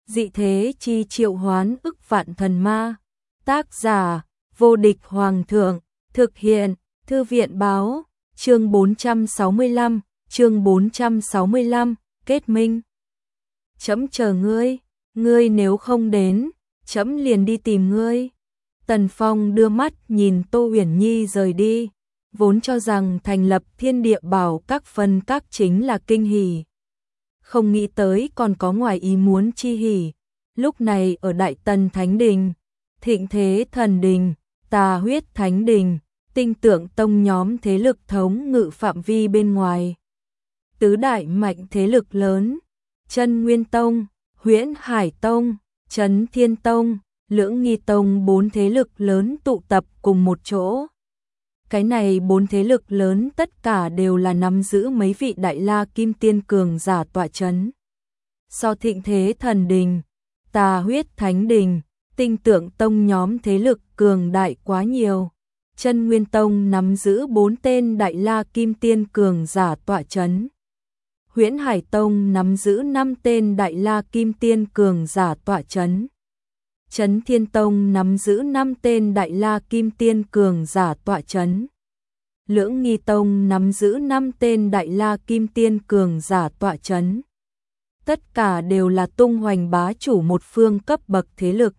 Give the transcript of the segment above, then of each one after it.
Dị thế chi triệu hoán ức vạn thần ma. Tác giả: Vô địch hoàng thượng. Thực hiện: Thư viện báo. Chương 465, chương 465, kết minh. Trẫm chờ ngươi, ngươi nếu không đến, trẫm liền đi tìm ngươi. Tần Phong đưa mắt nhìn Tô Uyển Nhi rời đi, vốn cho rằng thành lập Thiên Địa Bảo các phân các chính là kinh hỉ. Không nghĩ tới còn có ngoài ý muốn chi hỉ. Lúc này ở Đại Tần Thánh Đình, Thịnh Thế Thần Đình, Tà Huyết Thánh Đình, Tinh Tượng Tông nhóm thế lực thống ngự phạm vi bên ngoài. Tứ đại mạnh thế lực lớn, Chân Nguyên Tông, Huyễn Hải Tông, Chấn Thiên Tông, Lưỡng Nghi Tông, bốn thế lực lớn tụ tập cùng một chỗ. Cái này bốn thế lực lớn tất cả đều là nắm giữ mấy vị đại la kim tiên cường giả tọa chấn. So Thịnh Thế Thần Đình, Tà Huyết Thánh Đình, Tinh Tượng Tông nhóm thế lực cường đại quá nhiều. Chân Nguyên Tông nắm giữ 4 tên đại la kim tiên cường giả tọa chấn. Huyễn Hải Tông nắm giữ 5 tên đại la kim tiên cường giả tọa chấn. Chấn Thiên Tông nắm giữ 5 tên đại la kim tiên cường giả tọa chấn. Lưỡng Nghi Tông nắm giữ 5 tên đại la kim tiên cường giả tọa chấn. Tất cả đều là tung hoành bá chủ một phương cấp bậc thế lực.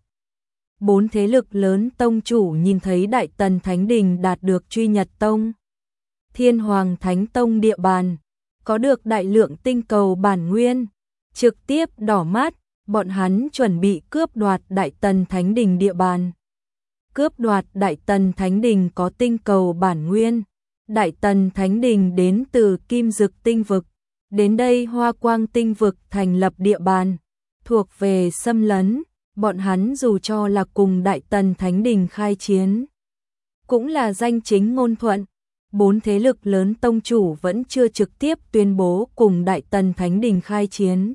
Bốn thế lực lớn tông chủ nhìn thấy Đại Tần Thánh Đình đạt được Truy Nhật Tông, Thiên Hoàng Thánh Tông địa bàn, có được đại lượng tinh cầu bản nguyên, trực tiếp đỏ mắt, bọn hắn chuẩn bị cướp đoạt Đại Tần Thánh Đình địa bàn. Cướp đoạt Đại Tần Thánh Đình có tinh cầu bản nguyên. Đại Tần Thánh Đình đến từ Kim Dực Tinh Vực, đến đây Hoa Quang Tinh Vực thành lập địa bàn, thuộc về xâm lấn. Bọn hắn dù cho là cùng Đại Tần Thánh Đình khai chiến, cũng là danh chính ngôn thuận. Bốn thế lực lớn tông chủ vẫn chưa trực tiếp tuyên bố cùng Đại Tần Thánh Đình khai chiến,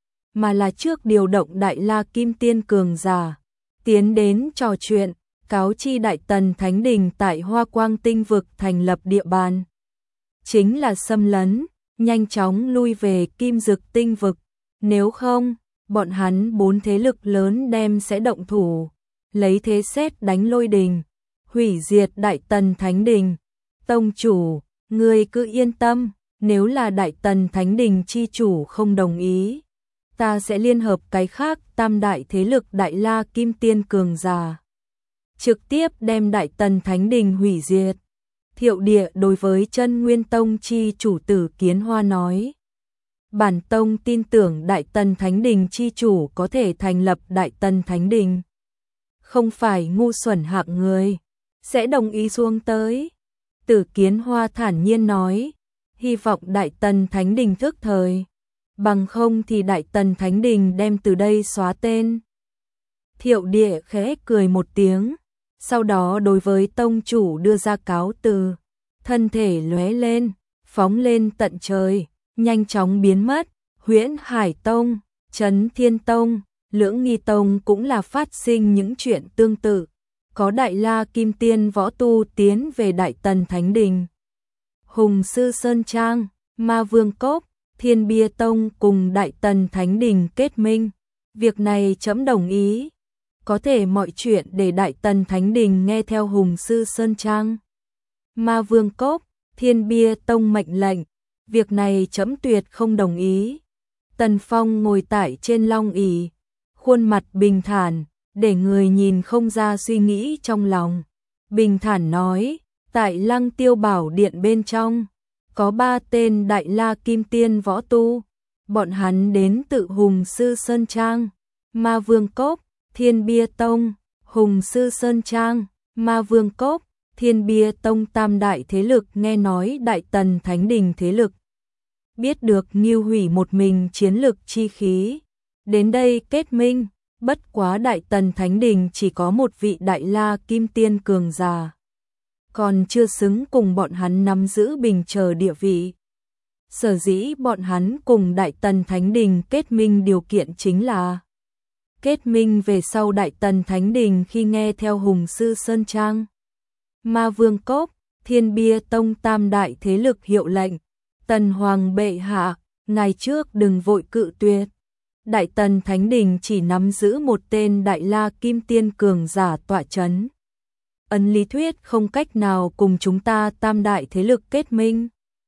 mà là trước điều động đại la kim tiên cường giả tiến đến trò chuyện, cáo chi Đại Tần Thánh Đình tại Hoa Quang Tinh Vực thành lập địa bàn, chính là xâm lấn, nhanh chóng lui về Kim Dực Tinh Vực, nếu không, bọn hắn bốn thế lực lớn đem sẽ động thủ, lấy thế sét đánh lôi đình, hủy diệt Đại Tần Thánh Đình. Tông chủ, ngươi cứ yên tâm, nếu là Đại Tần Thánh Đình chi chủ không đồng ý, ta sẽ liên hợp cái khác tam đại thế lực đại la kim tiên cường giả, trực tiếp đem Đại Tần Thánh Đình hủy diệt. Thiệu Địa đối với Chân Nguyên Tông chi chủ Tử Kiến Hoa nói, bản tông tin tưởng Đại Tần Thánh Đình chi chủ có thể thành lập Đại Tần Thánh Đình, không phải ngu xuẩn hạng người, sẽ đồng ý xuống tới. Tử Kiến Hoa thản nhiên nói, hy vọng Đại Tần Thánh Đình thức thời, bằng không thì Đại Tần Thánh Đình đem từ đây xóa tên. Thiệu Địa khẽ cười một tiếng, sau đó đối với tông chủ đưa ra cáo từ, thân thể lóe lên, phóng lên tận trời, nhanh chóng biến mất. Huyễn Hải Tông, Chấn Thiên Tông, Lưỡng Nghi Tông cũng là phát sinh những chuyện tương tự, có đại la kim tiên võ tu tiến về Đại Tần Thánh Đình. Hùng Sư Sơn Trang, Ma Vương Cốc, Thiên Bia Tông cùng Đại Tần Thánh Đình kết minh, việc này trẫm đồng ý, có thể mọi chuyện để Đại Tần Thánh Đình nghe theo Hùng Sư Sơn Trang, Ma Vương Cốc, Thiên Bia Tông mệnh lệnh, việc này trẫm tuyệt không đồng ý. Tần Phong ngồi tại trên long ỷ, khuôn mặt bình thản, để người nhìn không ra suy nghĩ trong lòng. Bình thản nói, tại Lăng Tiêu Bảo Điện bên trong, có 3 tên đại la kim tiên võ tu, bọn hắn đến tự Hùng Sư Sơn Trang, Ma Vương Cốc, Thiên Bia Tông. Hùng Sư Sơn Trang, Ma Vương Cốc, Thiên Bia Tông tam đại thế lực nghe nói Đại Tần Thánh Đình thế lực, biết được nghiêu hủy một mình chiến lực chi khí, đến đây kết minh. Bất quá Đại Tần Thánh Đình chỉ có một vị đại la kim tiên cường giả, còn chưa xứng cùng bọn hắn nắm giữ bình chờ địa vị. Sở dĩ bọn hắn cùng Đại Tần Thánh Đình kết minh điều kiện chính là kết minh về sau Đại Tần Thánh Đình khi nghe theo Hùng Sư Sơn Trang, Ma Vương Cốc, Thiên Bia Tông tam đại thế lực hiệu lệnh, Tần Hoàng bệ hạ, ngày trước đừng vội cự tuyệt. Đại Tần Thánh Đình chỉ nắm giữ một tên Đại La Kim Tiên cường giả tọa chấn. Ấn lý thuyết không cách nào cùng chúng ta tam đại thế lực kết minh.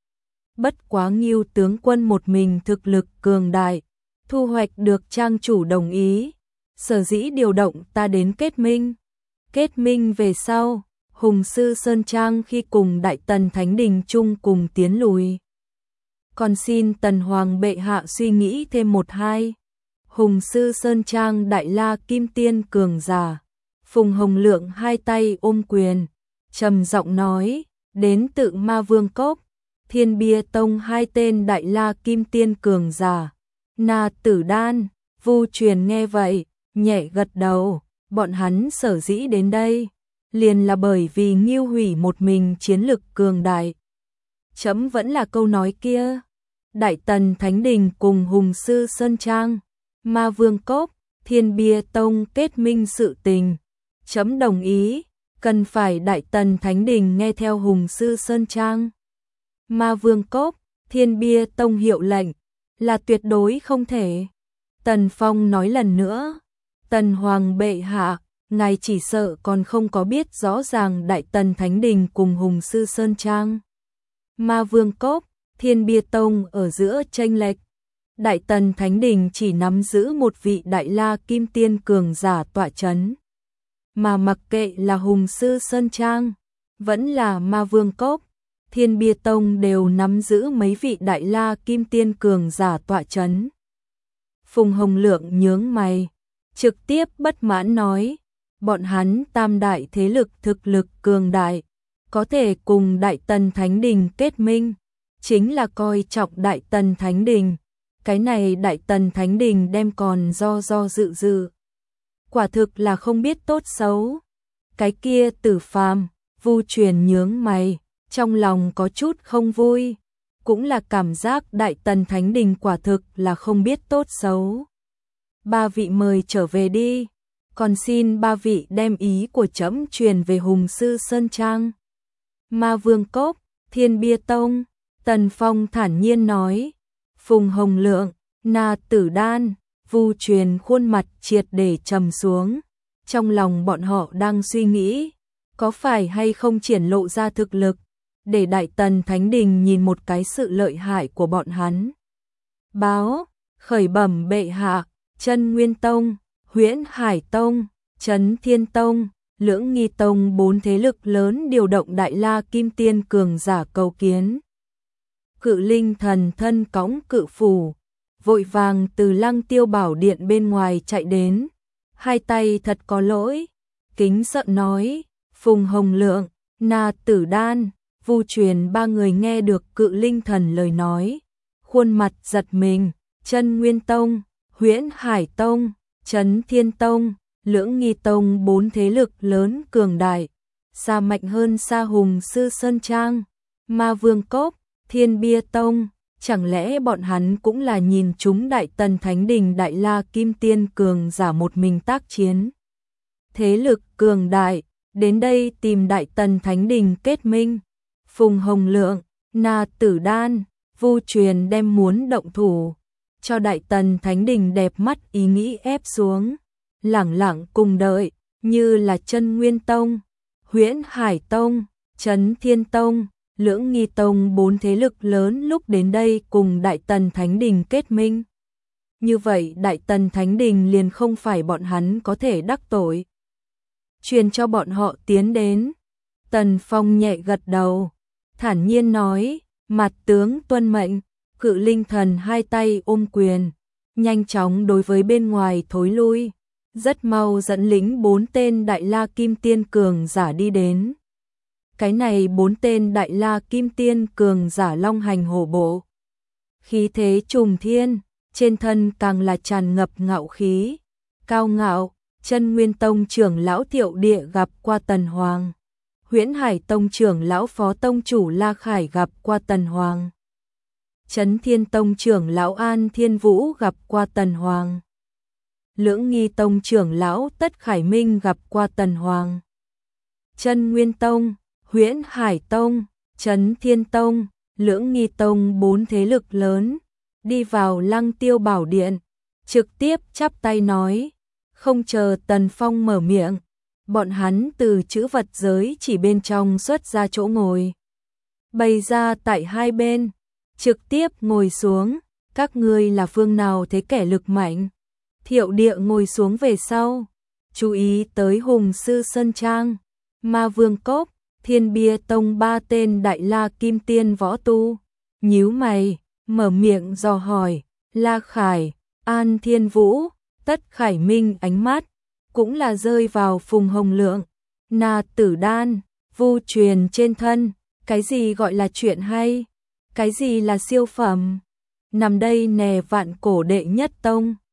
Bất quá Ngưu tướng quân một mình thực lực cường đại, thu hoạch được trang chủ đồng ý, sở dĩ điều động ta đến kết minh. Kết minh về sau, Hùng Sư Sơn Trang khi cùng Đại Tần Thánh Đình chung cùng tiến lùi. Còn xin Tần Hoàng bệ hạ suy nghĩ thêm một hai. Hùng Sư Sơn Trang Đại La Kim Tiên cường giả. Phùng Hồng Lượng hai tay ôm quyền, trầm giọng nói, đến tự Ma Vương Cốc, Thiên Bia Tông hai tên Đại La Kim Tiên cường giả. Na Tử Đan, Vu Truyền nghe vậy, nhẹ gật đầu, bọn hắn sở dĩ đến đây, liền là bởi vì Ngưu Hủy một mình chiến lực cường đại. Chấm vẫn là câu nói kia, Đại Tần Thánh Đình cùng Hùng Sư Sơn Trang, Ma Vương Cốc, Thiên Bia Tông kết minh sự tình. Chấm đồng ý, cần phải Đại Tần Thánh Đình nghe theo Hùng Sư Sơn Trang. Ma Vương Cốc, Thiên Bia Tông hiệu lệnh, là tuyệt đối không thể. Tần Phong nói lần nữa, Tần Hoàng bệ hạ, ngài chỉ sợ còn không có biết rõ ràng Đại Tần Thánh Đình cùng Hùng Sư Sơn Trang. Ma Vương Cốc, Thiên Bia Tông ở giữa chênh lệch. Đại Tần Thánh Đình chỉ nắm giữ một vị Đại La Kim Tiên cường giả tọa chấn. Mà mặc kệ là Hùng Sư Sơn Trang, vẫn là Ma Vương Cốc, Thiên Bia Tông đều nắm giữ mấy vị Đại La Kim Tiên cường giả tọa chấn. Phùng Hồng Lượng nhướng mày, trực tiếp bất mãn nói, bọn hắn tam đại thế lực thực lực cường đại, có thể cùng Đại Tần Thánh Đình kết minh, chính là coi trọng Đại Tần Thánh Đình. Cái này Đại Tần Thánh Đình đem còn do dự. Quả thực là không biết tốt xấu. Cái kia Tử Phàm, Vu Truyền nhướng mày, trong lòng có chút không vui, cũng là cảm giác Đại Tần Thánh Đình quả thực là không biết tốt xấu. Ba vị mời trở về đi, còn xin ba vị đem ý của trẫm truyền về Hùng Sư Sơn Trang. Ma Vương Cốc, Thiên Bia Tông, Tần Phong thản nhiên nói. Phùng Hồng Lượng, Na Tử Đan, Vu Truyền khuôn mặt triệt để trầm xuống. Trong lòng bọn họ đang suy nghĩ, có phải hay không triển lộ ra thực lực, để Đại Tần Thánh Đình nhìn một cái sự lợi hại của bọn hắn. Báo, khởi bẩm bệ hạ, Chân Nguyên Tông, Huyễn Hải Tông, Trấn Thiên Tông, Lưỡng Nghi Tông bốn thế lực lớn điều động Đại La Kim Tiên cường giả cầu kiến. Cự Linh Thần thân cõng cự phù, vội vàng từ Lăng Tiêu Bảo Điện bên ngoài chạy đến, hai tay thật có lỗi, kính sợ nói, Phùng Hồng Lượng, Na Tử Đan, Vu Truyền ba người nghe được Cự Linh Thần lời nói, khuôn mặt giật mình. Chân Nguyên Tông, Huyễn Hải Tông, Trấn Thiên Tông, Lưỡng Nghi Tông bốn thế lực lớn cường đại, xa mạnh hơn xa Hùng Sư Sơn Trang, Ma Vương Cốc, Thiên Bia Tông, chẳng lẽ bọn hắn cũng là nhìn chúng Đại Tần Thánh Đình Đại La Kim Tiên cường giả một mình tác chiến. Thế lực cường đại, đến đây tìm Đại Tần Thánh Đình kết minh. Phùng Hồng Lượng, Na Tử Đan, Vu Truyền đem muốn động thủ, cho Đại Tần Thánh Đình đẹp mắt ý nghĩ ép xuống, lẳng lặng cùng đợi, như là Chân Nguyên Tông, Huyễn Hải Tông, Trấn Thiên Tông, Lưỡng Nghi Tông bốn thế lực lớn lúc đến đây cùng Đại Tần Thánh Đình kết minh. Như vậy Đại Tần Thánh Đình liền không phải bọn hắn có thể đắc tội. Truyền cho bọn họ tiến đến. Tần Phong nhẹ gật đầu, thản nhiên nói, mặt tướng tuân mệnh. Cự Linh Thần hai tay ôm quyền, nhanh chóng đối với bên ngoài thối lui, rất mau dẫn lính bốn tên Đại La Kim Tiên cường giả đi đến. Cái này bốn tên Đại La Kim Tiên cường giả long hành hổ bộ, khí thế trùng thiên, trên thân càng là tràn ngập ngạo khí, cao ngạo. Chân Nguyên Tông trưởng lão Thiệu Địa gặp qua Tần Hoàng, Huyễn Hải Tông trưởng lão Phó Tông chủ La Khải gặp qua Tần Hoàng, Trấn Thiên Tông trưởng lão An Thiên Vũ gặp qua Tần Hoàng, Lưỡng Nghi Tông trưởng lão Tất Khải Minh gặp qua Tần Hoàng. Chân Nguyên Tông, Huyễn Hải Tông, Trấn Thiên Tông, Lưỡng Nghi Tông bốn thế lực lớn đi vào Lăng Tiêu Bảo Điện, trực tiếp chắp tay nói, không chờ Tần Phong mở miệng, bọn hắn từ chữ vật giới chỉ bên trong xuất ra chỗ ngồi, bày ra tại hai bên, trực tiếp ngồi xuống, các ngươi là phương nào thấy kẻ lực mạnh? Thiệu Địa ngồi xuống về sau, chú ý tới Hùng Sư Sơn Trang, Ma Vương Cốc, Thiên Bia Tông ba tên Đại La Kim Tiên võ tu, nhíu mày, mở miệng dò hỏi, La Khải, An Thiên Vũ, Tất Khải Minh ánh mắt cũng là rơi vào Phùng Hồng Lượng, Na Tử Đan, Vu Truyền trên thân, cái gì gọi là chuyện hay, cái gì là siêu phẩm, nằm đây nè vạn cổ đệ nhất tông.